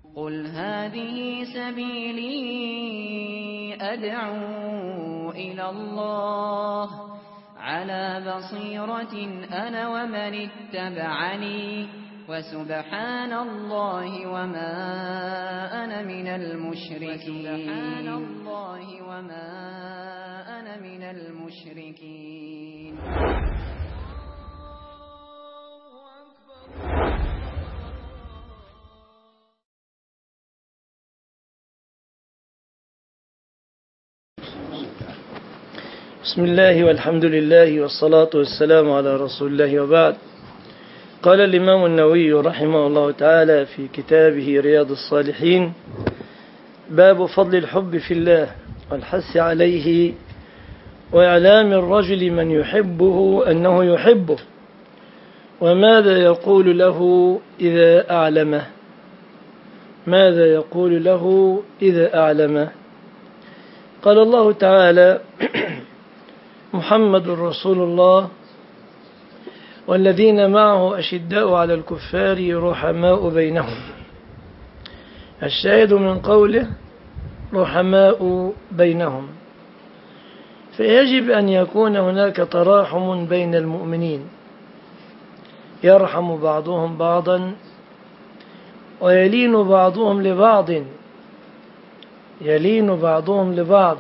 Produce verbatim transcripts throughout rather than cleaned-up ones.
قل هذه سبيلي أدعو إلى الله على بصيرة أنا ومن اتبعني وسبحان الله وما أنا من المشركين سبحان الله وما أنا من المشركين. بسم الله والحمد لله والصلاة والسلام على رسول الله وبعد. قال الإمام النووي رحمه الله تعالى في كتابه رياض الصالحين: باب فضل الحب في الله والحث عليه وإعلام الرجل من يحبه أنه يحبه، وماذا يقول له إذا أعلمه ماذا يقول له إذا أعلمه قال الله تعالى: محمد رسول الله والذين معه أشداء على الكفار رحماء بينهم. الشاهد من قوله رحماء بينهم، فيجب أن يكون هناك تراحم بين المؤمنين، يرحم بعضهم بعضا ويلين بعضهم لبعض يلين بعضهم لبعض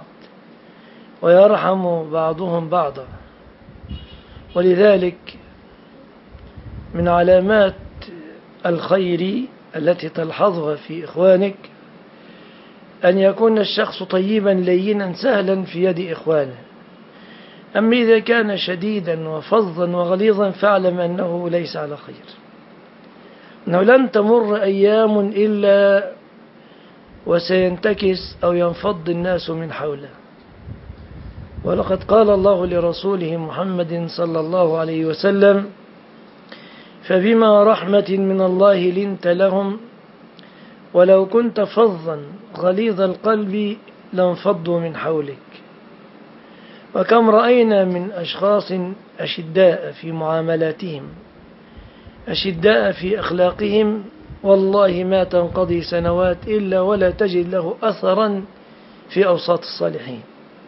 ويرحم بعضهم بعضا. ولذلك من علامات الخير التي تلحظها في إخوانك أن يكون الشخص طيبا لينا سهلا في يد إخوانه. أما إذا كان شديدا وفظا وغليظا فاعلم أنه ليس على خير، أنه لن تمر أيام إلا وسينتكس أو ينفض الناس من حوله. ولقد قال الله لرسوله محمد صلى الله عليه وسلم: فبما رحمة من الله لنت لهم ولو كنت فظا غليظ القلب لانفضوا من حولك. وكم رأينا من أشخاص أشداء في معاملاتهم، أشداء في أخلاقهم، والله ما تنقضي سنوات إلا ولا تجد له أثرا في أوساط الصالحين.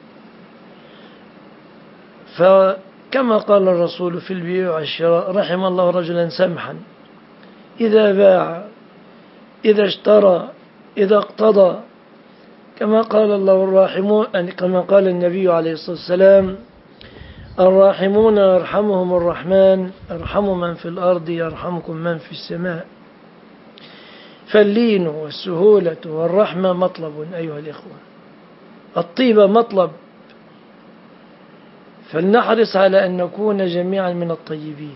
فكما قال الرسول في البيع والشراء: رحم الله رجلا سمحا إذا باع إذا اشترى إذا اقتضى. كما قال الله الراحمون، كما قال النبي عليه الصلاة والسلام: الراحمون يرحمهم الرحمن ارحموا من في الأرض يرحمكم من في السماء. فاللين والسهولة والرحمة مطلب أيها الإخوة، الطيبة مطلب، فلنحرص على أن نكون جميعا من الطيبين،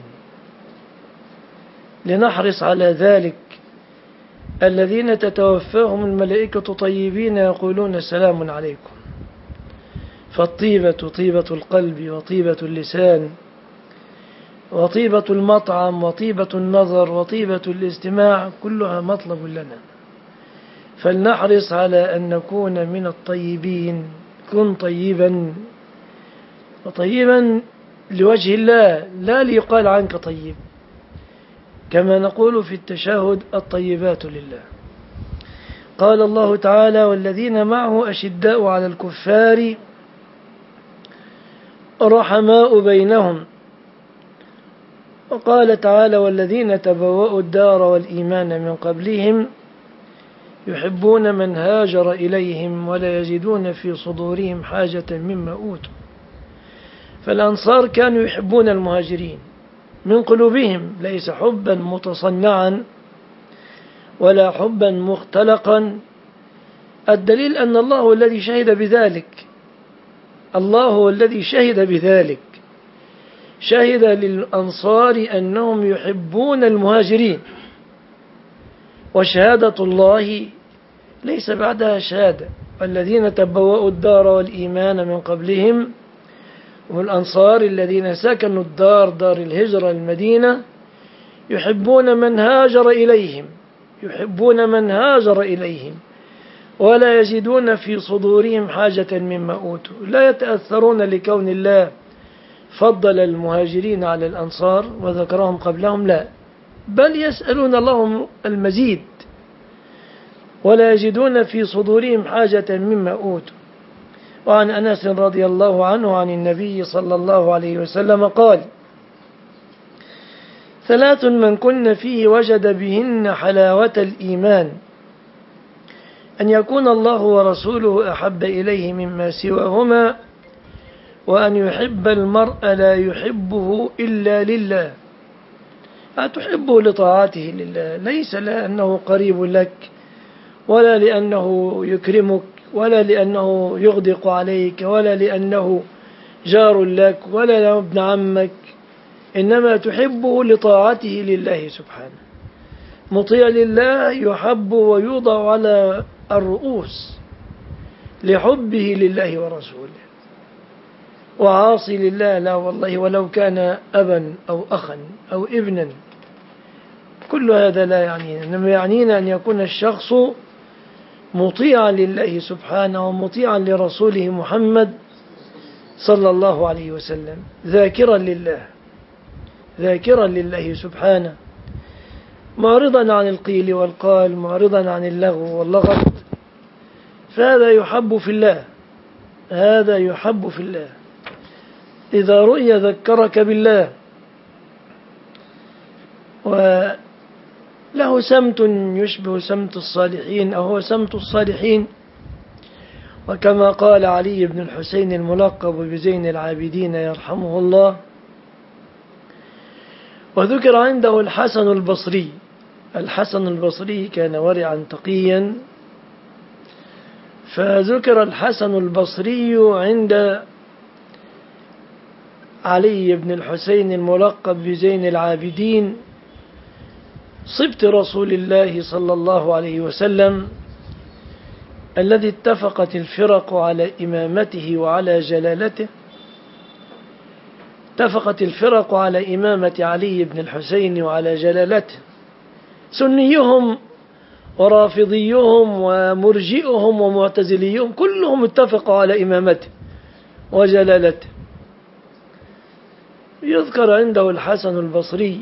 لنحرص على ذلك. الذين تتوفاهم الملائكة طيبين يقولون سلام عليكم. فالطيبة طيبة القلب وطيبة اللسان وطيبة المطعم وطيبة النظر وطيبة الاستماع كلها مطلب لنا، فلنحرص على أن نكون من الطيبين. كن طيبا وطيبا لوجه الله، لا ليقال عنك طيب، كما نقول في التشهد: الطيبات لله. قال الله تعالى: والذين معه أشداء على الكفار رحماء بينهم. وقال تعالى: والذين تبوأوا الدار والإيمان من قبلهم يحبون من هاجر إليهم ولا يجدون في صدورهم حاجة مما أوتوا. فالأنصار كانوا يحبون المهاجرين من قلوبهم، ليس حبا متصنعا ولا حبا مختلقا. الدليل أن الله هو الذي شهد بذلك، الله هو الذي شهد بذلك، شهد للأنصار أنهم يحبون المهاجرين، وشهادة الله ليس بعدها شهادة. والذين تبوأوا الدار والإيمان من قبلهم والأنصار الذين سكنوا الدار دار الهجرة المدينة يحبون من هاجر إليهم يحبون من هاجر إليهم ولا يجدون في صدورهم حاجة مما أوتوا. لا يتأثرون لكون الله فضل المهاجرين على الأنصار وذكرهم قبلهم، لا، بل يسألون الله المزيد. ولا يجدون في صدورهم حاجة مما أوتوا. وعن أنس رضي الله عنه عن النبي صلى الله عليه وسلم قال: ثلاث من كن فيه وجد بهن حلاوة الإيمان: أن يكون الله ورسوله أحب إليه مما سواهما، وأن يحب المرء لا يحبه إلا لله، أتحبه لطاعته لله، ليس لأنه قريب لك، ولا لأنه يكرمك، ولا لأنه يغدق عليك، ولا لأنه جار لك، ولا لأنه ابن عمك، إنما تحبه لطاعته لله سبحانه. مطيع لله يحب ويوضع على الرؤوس لحبه لله ورسوله، وعاصي لله لا والله ولو كان أبا أو أخا أو ابنا، كل هذا لا يعنينا، إنما يعنينا أن يكون الشخص مطيعا لله سبحانه ومطيعا لرسوله محمد صلى الله عليه وسلم، ذاكرا لله ذاكرا لله سبحانه، معرضا عن القيل والقال، معرضا عن اللغو واللغط، فهذا يحب في الله، هذا يحب في الله. إذا رؤي ذكرك بالله، وله سمت يشبه سمت الصالحين أو هو سمت الصالحين، وكما قال علي بن الحسين الملقب بزين العابدين يرحمه الله. وذكر عنده الحسن البصري، الحسن البصري كان ورعا تقيا، فذكر الحسن البصري عند علي بن الحسين الملقب بزين العابدين صبت رسول الله صلى الله عليه وسلم الذي اتفقت الفرق على إمامته وعلى جلالته. اتفقت الفرق على إمامة علي بن الحسين وعلى جلالته، سنيهم ورافضيهم ومرجئهم ومعتزليهم كلهم اتفقوا على إمامته وجلالته. يذكر عنده الحسن البصري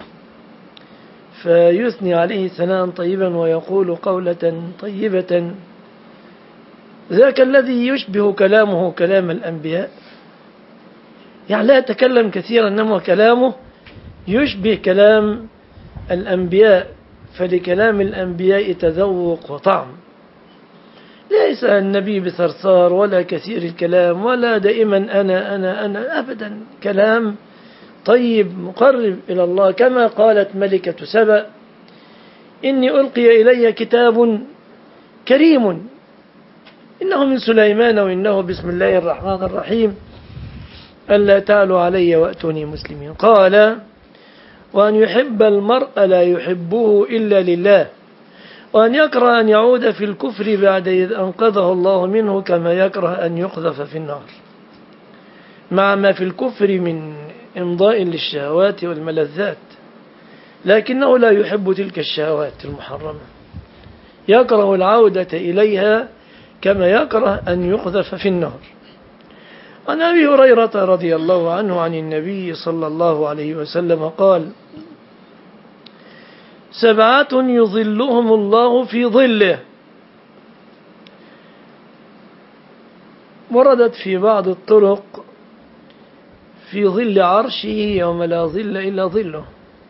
فيثني عليه ثناء طيبا ويقول قولة طيبة: ذاك الذي يشبه كلامه كلام الأنبياء، يعني لا يتكلم كثيرا إنما كلامه يشبه كلام الأنبياء، فلكلام الأنبياء تذوق وطعم، ليس النبي بثرثار ولا كثير الكلام ولا دائما أنا أنا أنا أبدا، كلام طيب مقرب إلى الله، كما قالت ملكة سبأ: إني ألقي إلي كتاب كريم إنه من سليمان وإنه بسم الله الرحمن الرحيم ألا تعلوا علي وأتوني مسلمين. قال: وأن يحب المرء لا يحبه إلا لله، وأن يكره أن يعود في الكفر بعد إذ أنقذه الله منه، كما يكره أن يقذف في النار، مع ما في الكفر من إمضاء للشهوات والملذات، لكنه لا يحب تلك الشهوات المحرمة، يكره العودة إليها كما يكره أن يقذف في النار. عن أبي هريرة رضي الله عنه عن النبي صلى الله عليه وسلم قال: سبعة يظلهم الله في ظله. وردت في بعض الطرق في ظل عرشه يوم لا ظل إلا ظله.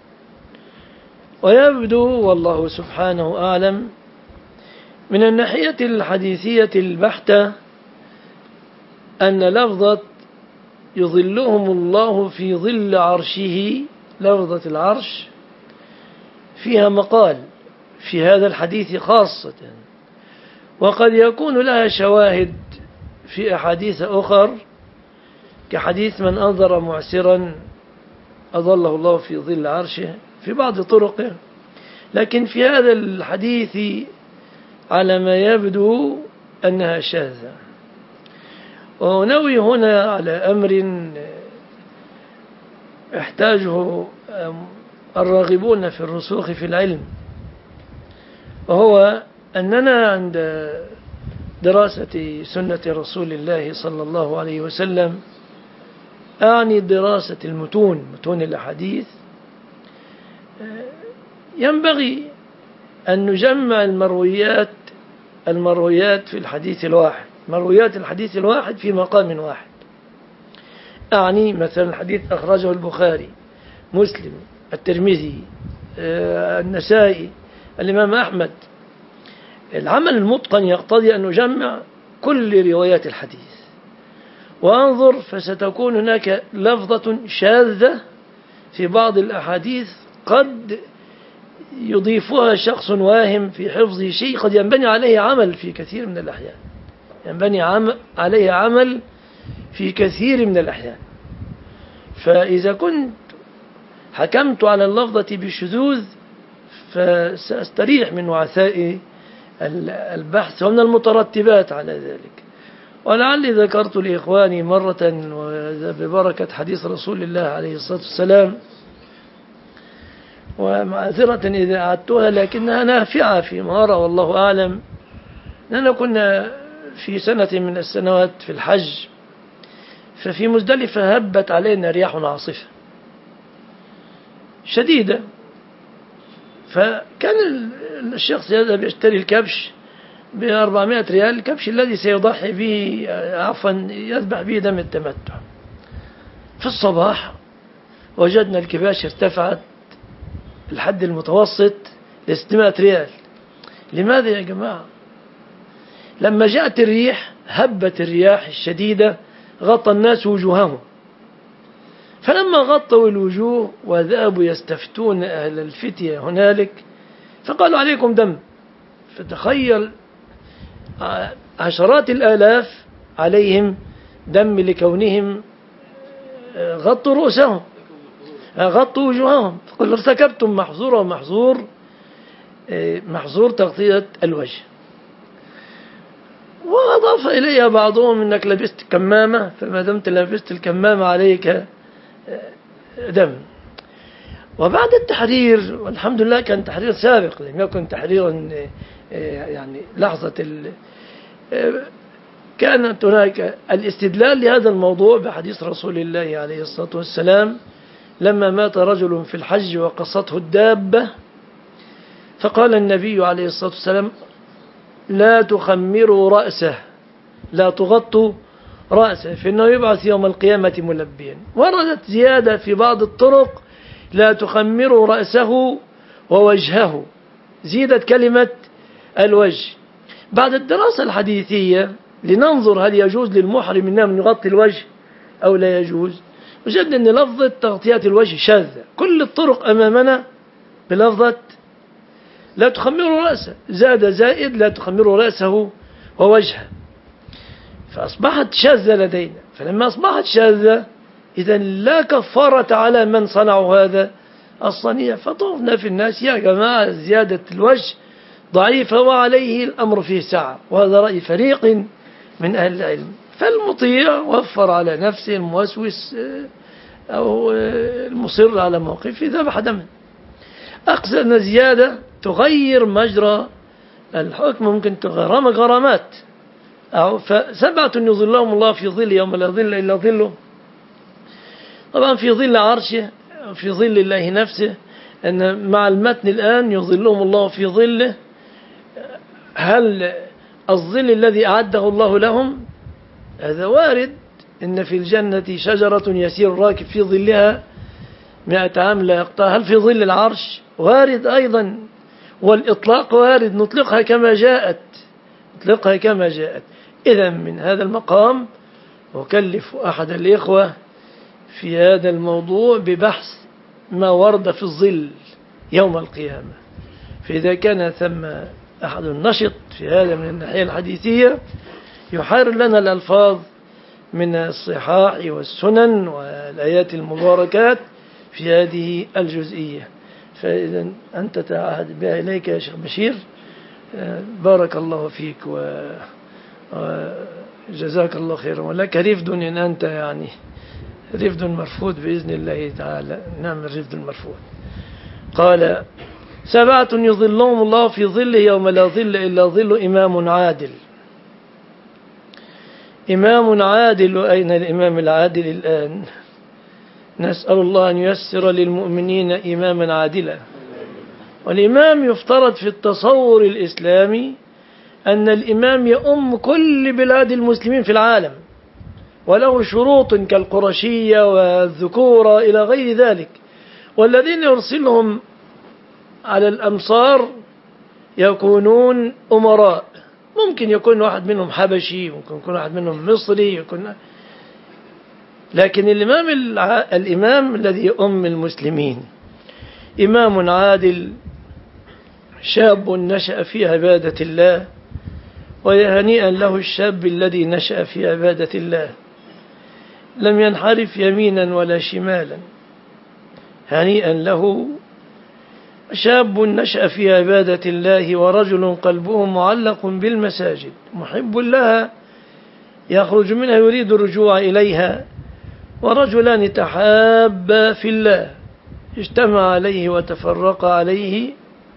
ويبدو والله سبحانه أعلم من الناحية الحديثية البحتة أن لفظة يظلهم الله في ظل عرشه، لفظة العرش فيها مقال في هذا الحديث خاصة، وقد يكون لها شواهد في أحاديث أخر، كحديث من أنظر معسرا أظله الله في ظل عرشه في بعض طرقه، لكن في هذا الحديث على ما يبدو أنها شاذة. ونوي هنا على أمر يحتاجه الراغبون في الرسوخ في العلم، وهو أننا عند دراسة سنة رسول الله صلى الله عليه وسلم، أعني دراسة المتون، متون الأحاديث، ينبغي أن نجمع المرويات المرويات في الحديث الواحد، مرويات الحديث الواحد في مقام واحد. أعني مثلا الحديث أخرجه البخاري، مسلم، الترمذي، النسائي، الإمام أحمد. العمل المتقن يقتضي أن نجمع كل روايات الحديث وأنظر، فستكون هناك لفظة شاذة في بعض الأحاديث قد يضيفها شخص واهم في حفظه شيء قد ينبني عليه عمل في كثير من الأحيان، ينبني عمل عليه عمل في كثير من الأحيان. فإذا كنت حكمت على اللفظة بالشذوذ فسأستريح من وعثاء البحث ومن المترتبات على ذلك. ولعلي ذكرت لإخواني مرة ببركة حديث رسول الله عليه الصلاة والسلام، ومعذرة إذا أعدتها لكنها نافعة فيما أرى والله أعلم، أننا كنا في سنة من السنوات في الحج، ففي مزدلفة هبت علينا رياح عاصفة شديدة، فكان الشخص يذهب يشتري الكبش بأربعمائة ريال، الكبش الذي سيضحي به عفوا يذبح به دم التمتع. في الصباح وجدنا الكباش ارتفعت الحد المتوسط لستمائة ريال. لماذا يا جماعة؟ لما جاءت الريح هبت الرياح الشديدة غطى الناس وجوههم، فلما غطوا الوجوه وذهبوا يستفتون أهل الفتية هنالك فقالوا عليكم دم، فتخيل عشرات الآلاف عليهم دم لكونهم غطوا رؤوسهم غطوا وجوههم، فقل ارتكبتم محظور ومحظور محظور تغطية الوجه. وأضاف إليها بعضهم أنك لبست كمامة، فما دمت لبست الكمامة عليك دم. وبعد التحرير، والحمد لله كان تحرير سابق لم يكن تحريرا يعني لحظة ال... كانت هناك الاستدلال لهذا الموضوع بحديث رسول الله عليه الصلاة والسلام لما مات رجل في الحج وقصته الدابة، فقال النبي عليه الصلاة والسلام لا تخمروا رأسه، لا تغطوا رأسه فإنه يبعث يوم القيامة ملبيا. وردت زيادة في بعض الطرق لا تخمروا رأسه ووجهه، زيدت كلمة الوجه. بعد الدراسة الحديثية لننظر هل يجوز للمحرم إنه من يغطي الوجه أو لا يجوز، وجدنا أن لفظة تغطية الوجه شاذة، كل الطرق أمامنا بلفظة لا تخمروا رأسه، زاد زائد لا تخمروا رأسه ووجهه، فأصبحت شاذة لدينا. فلما أصبحت شاذة إذن لا كفارة على من صنعوا هذا الصنيع، فطوفنا في الناس يا جماعة زيادة الوجه ضعيفة وعليه الأمر فيه سعة، وهذا رأي فريق من أهل العلم. فالمطيع وفر على نفسه، الموسوس أو المصر على موقفه ذبح دما. أقصد أن زيادة تغير مجرى الحكم، ممكن تغرم غرامات. أو فسبعة يظلهم الله في ظل يوم لا ظل إلا ظله، طبعا في ظل عرشه، في ظل الله نفسه، أن مع المتن الآن يظلهم الله في ظله. هل الظل الذي أعده الله لهم هذا وارد، إن في الجنة شجرة يسير الراكب في ظلها مئة عام لا يقطع. هل في ظل العرش؟ وارد أيضا. والإطلاق وارد، نطلقها كما جاءت نطلقها كما جاءت. إذا من هذا المقام أكلف أحد الإخوة في هذا الموضوع ببحث ما ورد في الظل يوم القيامة، فإذا كان ثم أحد النشط في هذا من الناحية الحديثية يحرر لنا الألفاظ من الصحاح والسنن والآيات المباركات في هذه الجزئية، فإذا أنت تعهد بها إليك يا شيخ بشير. بارك الله فيك وجزاك الله خيرا، ولك رفد إن أنت يعني رفد مرفوض بإذن الله تعالى. نعم الرفد المرفوض. قال سبعة يظلهم الله في ظله يوم لا ظل إلا ظل إمام عادل. إمام عادل، وأين الإمام العادل الآن؟ نسأل الله أن ييسر للمؤمنين إماما عادلا. والإمام يفترض في التصور الإسلامي أن الإمام يؤم كل بلاد المسلمين في العالم، وله شروط كالقرشية والذكورة إلى غير ذلك. والذين يرسلهم على الأمصار يكونون أمراء، ممكن يكون واحد منهم حبشي، ممكن يكون واحد منهم مصري، يكون لكن الإمام الإمام الذي يؤم المسلمين إمام عادل شاب نشأ في عبادة الله، وهنيئا له الشاب الذي نشأ في عبادة الله لم ينحرف يمينا ولا شمالا. هنيئا له شاب نشأ في عبادة الله ورجل قلبه معلق بالمساجد محب لها يخرج منها يريد الرجوع إليها، ورجلان تحابا في الله اجتمع عليه وتفرق عليه،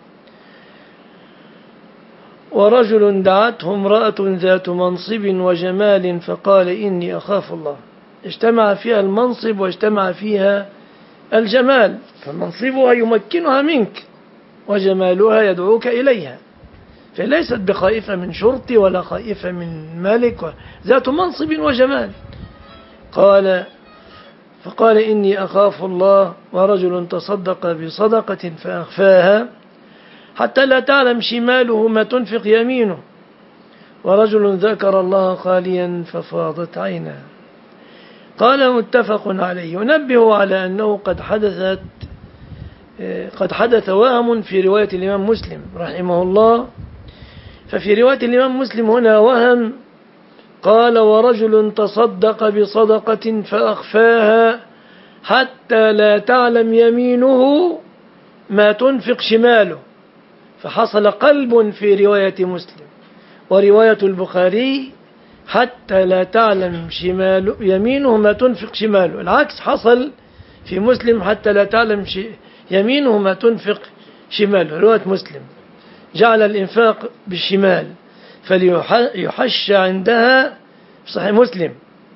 ورجل دعته امرأة ذات منصب وجمال فقال إني أخاف الله. اجتمع فيها المنصب واجتمع فيها الجمال، فمنصبها يمكنها منك وجمالها يدعوك إليها، فليست بخائفة من شرطي ولا خائفة من ملك، ذات منصب وجمال. قال فقال إني أخاف الله، ورجل تصدق بصدقة فأخفاها حتى لا تعلم شماله ما تنفق يمينه، ورجل ذكر الله خاليا ففاضت عيناه. قال متفق عليه. ينبه على أنه قد حدثت قد حدث وهم في رواية الإمام مسلم رحمه الله. ففي رواية الإمام مسلم هنا وهم، قال ورجل تصدق بصدقة فأخفاها حتى لا تعلم يمينه ما تنفق شماله، فحصل قلب في رواية مسلم. ورواية البخاري حتى لا تعلم شماله يمينه ما تنفق شماله، العكس حصل في مسلم حتى لا تعلم يمينه ما تنفق شماله. رواية مسلم جعل الإنفاق بالشمال فليحش عندها في صحيح مسلم.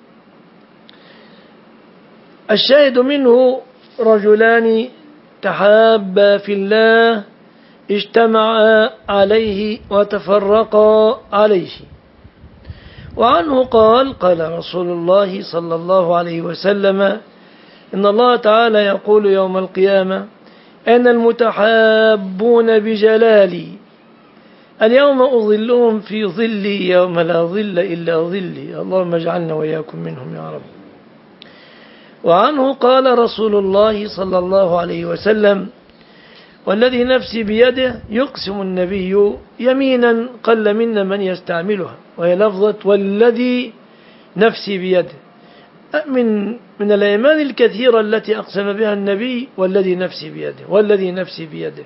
الشاهد منه رجلان تحابا في الله اجتمعا عليه وتفرقا عليه. وعنه قال قال رسول الله صلى الله عليه وسلم إن الله تعالى يقول يوم القيامة أنا المتحابون بجلالي اليوم أظلهم في ظلي يوم لا ظل إلا ظلي، اللهم اجعلنا وإياكم منهم يا رب. وعنه قال رسول الله صلى الله عليه وسلم والذي نفسي بيده يقسم النبي يمينا قل منا من يستعملها، وهي لفظة والذي نفسي بيده، من من الأيمان الكثيرة التي أقسم بها النبي والذي نفسي بيده والذي نفسي بيده.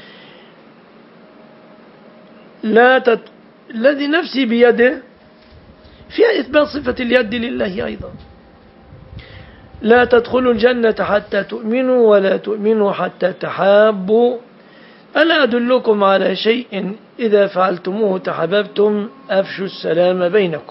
لا تت... الذي نفسي بيده فيها إثبات صفة اليد لله أيضا. لا تدخلوا الجنة حتى تؤمنوا ولا تؤمنوا حتى تحابوا، ألا أدلكم على شيء إذا فعلتموه تحببتم أفشوا السلام بينكم.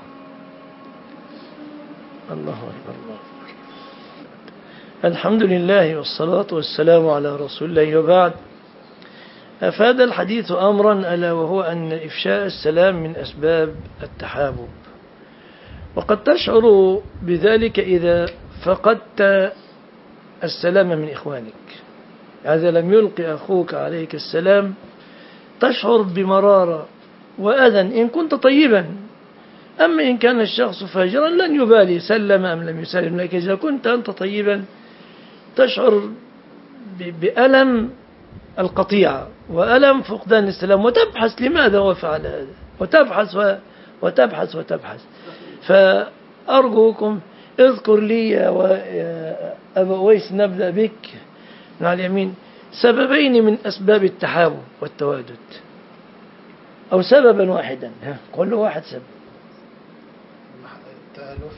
الله أكبر الله أكبر. الحمد لله والصلاة والسلام على رسول الله، وبعد. أفاد الحديث أمرا ألا وهو أن إفشاء السلام من أسباب التحابب، وقد تشعر بذلك إذا فقدت السلام من إخوانك. إذا لم يلقي أخوك عليك السلام تشعر بمرارة وأذى إن كنت طيبا، أما إن كان الشخص فاجرا لن يبالي سلم أم لم يسلم، لكن إذا كنت أنت طيبا تشعر بألم القطيعة وألم فقدان السلام، وتبحث لماذا هو فعل هذا، وتبحث و... وتبحث وتبحث. فأرجوكم اذكر لي يا أبا أويس، نبدأ بك من على اليمين، سببين من أسباب التحابب والتوادد، أو سببا واحدا، كل واحد سبب. التألف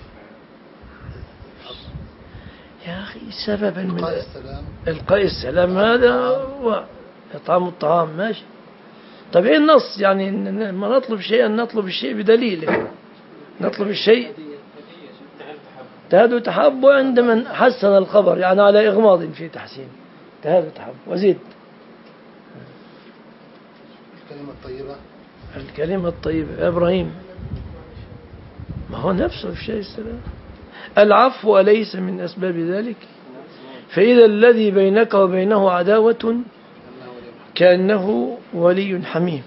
يا أخي سببا من إلقاء السلام، إلقاء السلام هذا هو إطعام الطعام، ماشي. طب إيه النص؟ يعني ما نطلب شيئا نطلب الشيء بدليله، نطلب الشيء تهادوا تحب عند من حسن الخبر، يعني على إغماض في تحسين تهادوا تحب. وزيد الكلمة الطيبة الكلمة الطيبة يا إبراهيم، ما هو نفسه في شيء السلام. العفو أليس من أسباب ذلك؟ فإذا الذي بينك وبينه عداوة كأنه ولي حميم،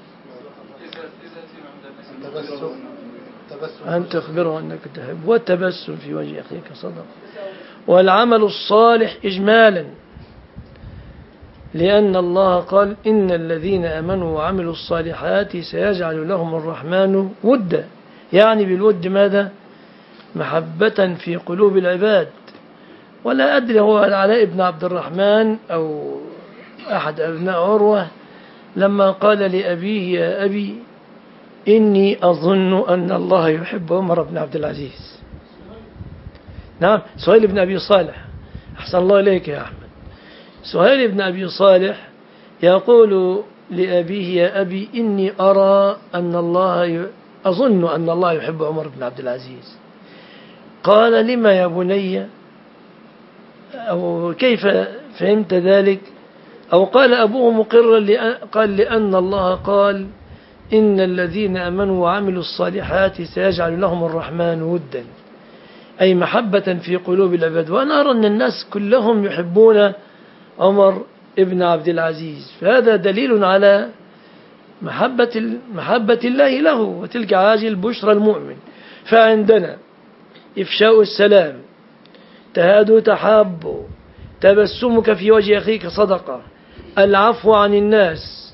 أن تخبره أنك تحب، والتبسم في وجه أخيك صدق. والعمل الصالح إجمالا، لأن الله قال إن الذين آمنوا وعملوا الصالحات سيجعل لهم الرحمن ودا، يعني بالود ماذا؟ محبة في قلوب العباد. ولا أدري هو العلاء بن عبد الرحمن أو أحد أبناء عروة لما قال لأبيه يا أبي إني أظن أن الله يحب عمر بن عبد العزيز. نعم، سهيل بن أبي صالح، أحسن الله إليك يا أحمد. سهيل بن أبي صالح يقول لأبيه يا أبي إني أرى أن الله ي... أظن أن الله يحب عمر بن عبد العزيز. قال لما يا بني، أو كيف فهمت ذلك؟ أو قال أبوه مقرا لأ... قال لأن الله قال إن الذين آمنوا وعملوا الصالحات سيجعل لهم الرحمن ودا، أي محبة في قلوب العباد. وأنا أرى أن الناس كلهم يحبون عمر ابن عبد العزيز، فهذا دليل على محبة محبة الله له، وتلك عاجل بشرى المؤمن. فعندنا إفشاء السلام، تهادوا تحابوا، تبسمك في وجه أخيك صدقة، العفو عن الناس،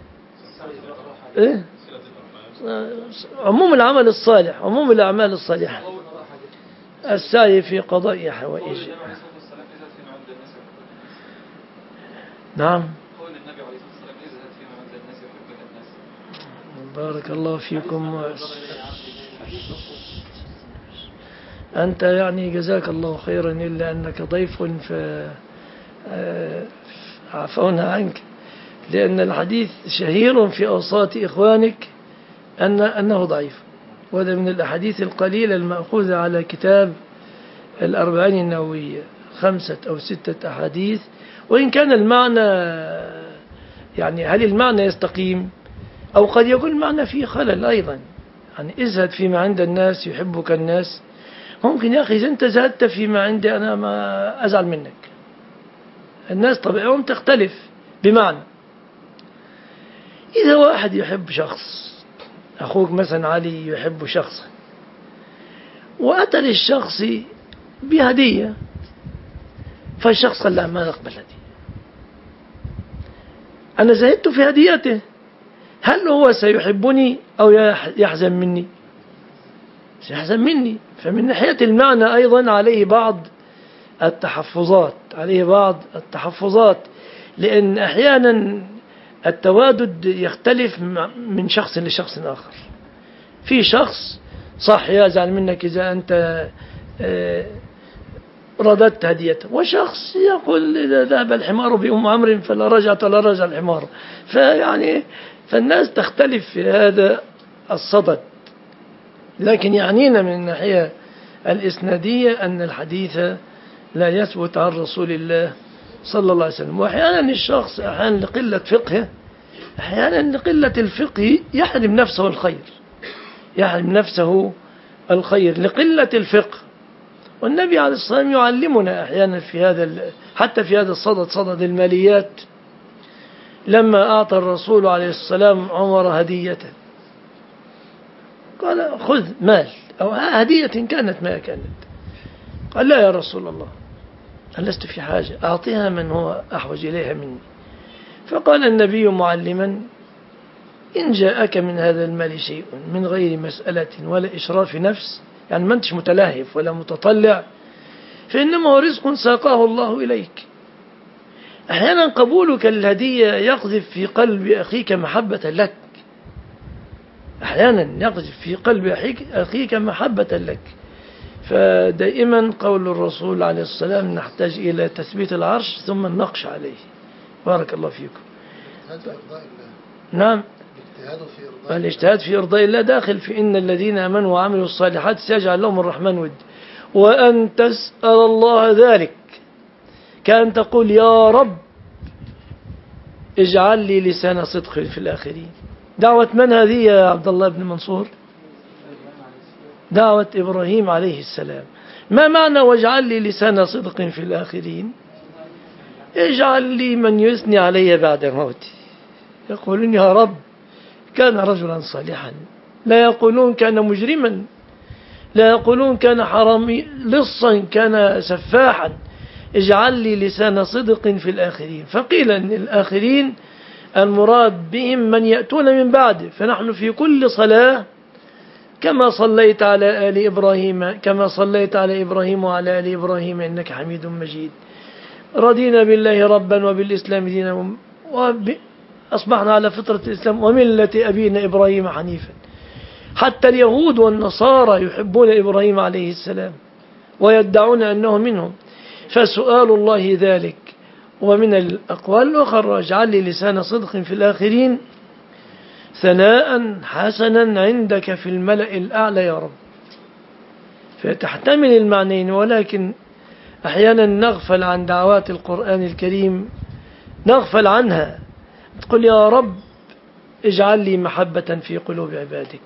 إيه؟ عموم العمل الصالح، عموم الأعمال الصالحة، السعي في قضاء حوائج. نعم، بارك الله فيكم. أنت يعني جزاك الله خيرا، إلا أنك ضيف فعفونا عنك، لأن الحديث شهير في أوساط إخوانك أن أنه ضعيف، وهذا من الأحاديث القليلة المأخوذة على كتاب الأربعين النووية، خمسة أو ستة أحاديث. وإن كان المعنى يعني هل المعنى يستقيم أو قد يكون المعنى فيه خلل أيضا. يعني ازهد فيما عند الناس يحبك الناس. ممكن يا أخي إذا أنت زهدت فيما عندي أنا ما أزعل منك. الناس طبيعهم تختلف. بمعنى إذا واحد يحب شخص، أخوك مثلا علي يحب شخصا، وأتى للشخص بهدية، فالشخص قال لا ما نقبل هدية، أنا زهدت في هديته، هل هو سيحبني أو يحزن مني؟ سيحزن مني. فمن ناحية المعنى أيضا عليه بعض التحفظات، عليه بعض التحفظات لأن أحيانا التوادد يختلف من شخص لشخص آخر. في شخص صح يزعل منك إذا أنت رددت هديته، وشخص يقول إذا ذهب الحمار بأم عمرو فلا رجعت ولا رجع الحمار. فيعني فالناس تختلف في هذا الصدد. لكن يعنينا من الناحية الإسنادية أن الحديث لا يثبت عن رسول الله صلى الله عليه وسلم. وأحيانا الشخص أحيانا لقلة فقهه، أحيانا لقلة الفقه يحرم نفسه الخير، يحرم نفسه الخير لقلة الفقه. والنبي عليه الصلاة والسلام يعلمنا أحيانا في هذا حتى في هذا الصدد، صدد الماليات، لما أعطى الرسول عليه السلام عمر هدية قال خذ مال أو هدية كانت ما كانت، قال لا يا رسول الله لست في حاجة، أعطيها من هو أحوج إليها مني. فقال النبي معلما إن جاءك من هذا المال شيء من غير مسألة ولا إشراف نفس، يعني ما أنتش متلهف ولا متطلع، فإنما هو رزق ساقاه الله إليك. أحيانا قبولك الهدية يقذف في قلب أخيك محبة لك، أحيانا يقذف في قلب أخيك محبة لك. فدائما قول الرسول عليه السلام نحتاج إلى تثبيت العرش ثم النقش عليه. بارك الله فيكم. نعم، الاجتهاد في إرضاء الله داخل في إن الذين آمنوا وعملوا الصالحات سيجعل لهم الرحمن ود. وأن تسأل الله ذلك كأن تقول يا رب اجعل لي لسان صدق في الآخرين. دعوة من هذه يا عبد الله بن منصور؟ دعوة إبراهيم عليه السلام. ما معنى واجعل لي لسان صدق في الآخرين؟ اجعل لي من يثني علي بعد موتي، يقولون يا رب كان رجلا صالحا، لا يقولون كان مجرما، لا يقولون كان حرامي لصا، كان سفاحا. اجعل لي لسان صدق في الآخرين. فقيل أن الآخرين المراد بهم من يأتون من بعده. فنحن في كل صلاة كما صليت على آل إبراهيم كما صليت على إبراهيم وعلى آل إبراهيم إنك حميد مجيد. رضينا بالله ربا وبالإسلام دينا وأصبحنا على فطرة الإسلام وملة أبينا إبراهيم حنيفا. حتى اليهود والنصارى يحبون إبراهيم عليه السلام ويدعون أنه منهم. فسؤال الله ذلك. ومن الأقوال الأخرى اجعل لي لسان صدق في الآخرين ثناء حسنا عندك في الملأ الأعلى يا رب. فتحتمل المعنيين، ولكن أحيانا نغفل عن دعوات القرآن الكريم، نغفل عنها. تقول يا رب اجعل لي محبة في قلوب عبادك،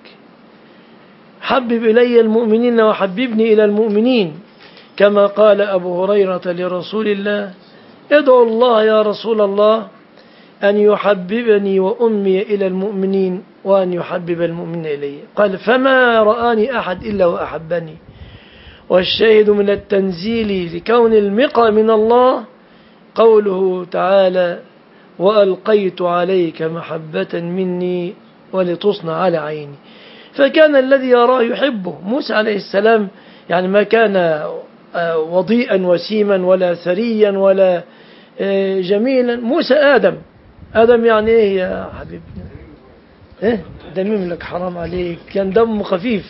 حبب إلي المؤمنين وحببني إلى المؤمنين، كما قال أبو هريرة لرسول الله ادعو الله يا رسول الله أن يحببني وأمي إلى المؤمنين وأن يحبب المؤمنين إلي. قال فما رآني أحد إلا وأحبني. والشاهد من التنزيل لكون المقى من الله قوله تعالى وألقيت عليك محبة مني ولتصنع على عيني. فكان الذي يراه يحبه. موسى عليه السلام يعني ما كان وضيئا وسيما ولا ثريا ولا جميلا. موسى آدم. آدم يعني إيه يا حبيبنا؟ إيه دميم لك حرام عليك، كان دمه خفيف.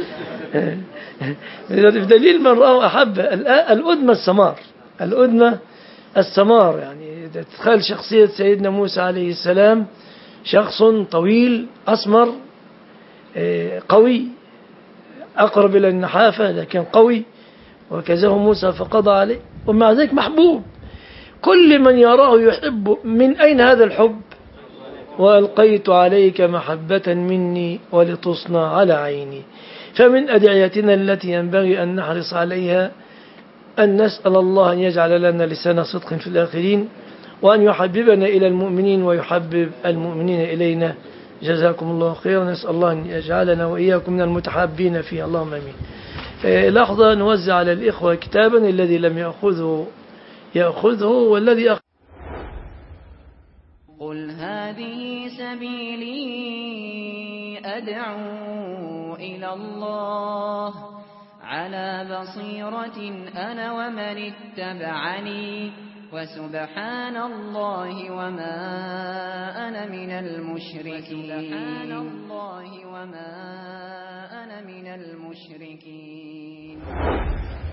بدليل من رأى أحب. الأدمى السمار، الأدمى السمار. يعني تتخيل شخصية سيدنا موسى عليه السلام شخص طويل أسمر قوي أقرب إلى النحافة لكن قوي، وكذا موسى فقضى عليه، ومع ذلك محبوب. كل من يراه يحب. من أين هذا الحب؟ وألقيت عليك محبة مني ولتصنع على عيني. فمن أدعيتنا التي ينبغي أن نحرص عليها أن نسأل الله أن يجعل لنا لسان صدق في الآخرين، وأن يحببنا إلى المؤمنين ويحبب المؤمنين إلينا. جزاكم الله خيرا. نسأل الله أن يجعلنا وإياكم من المتحابين فيه. اللهم آمين. لحظة نوزع على الإخوة كتابا، الذي لم يأخذه يأخذه والذي أخذ. قل هذه سبيلي أدعو إلى الله على بصيرة أنا ومن اتبعني وسبحان الله وما أنا من المشركين. سبحان الله وما أنا من المشركين.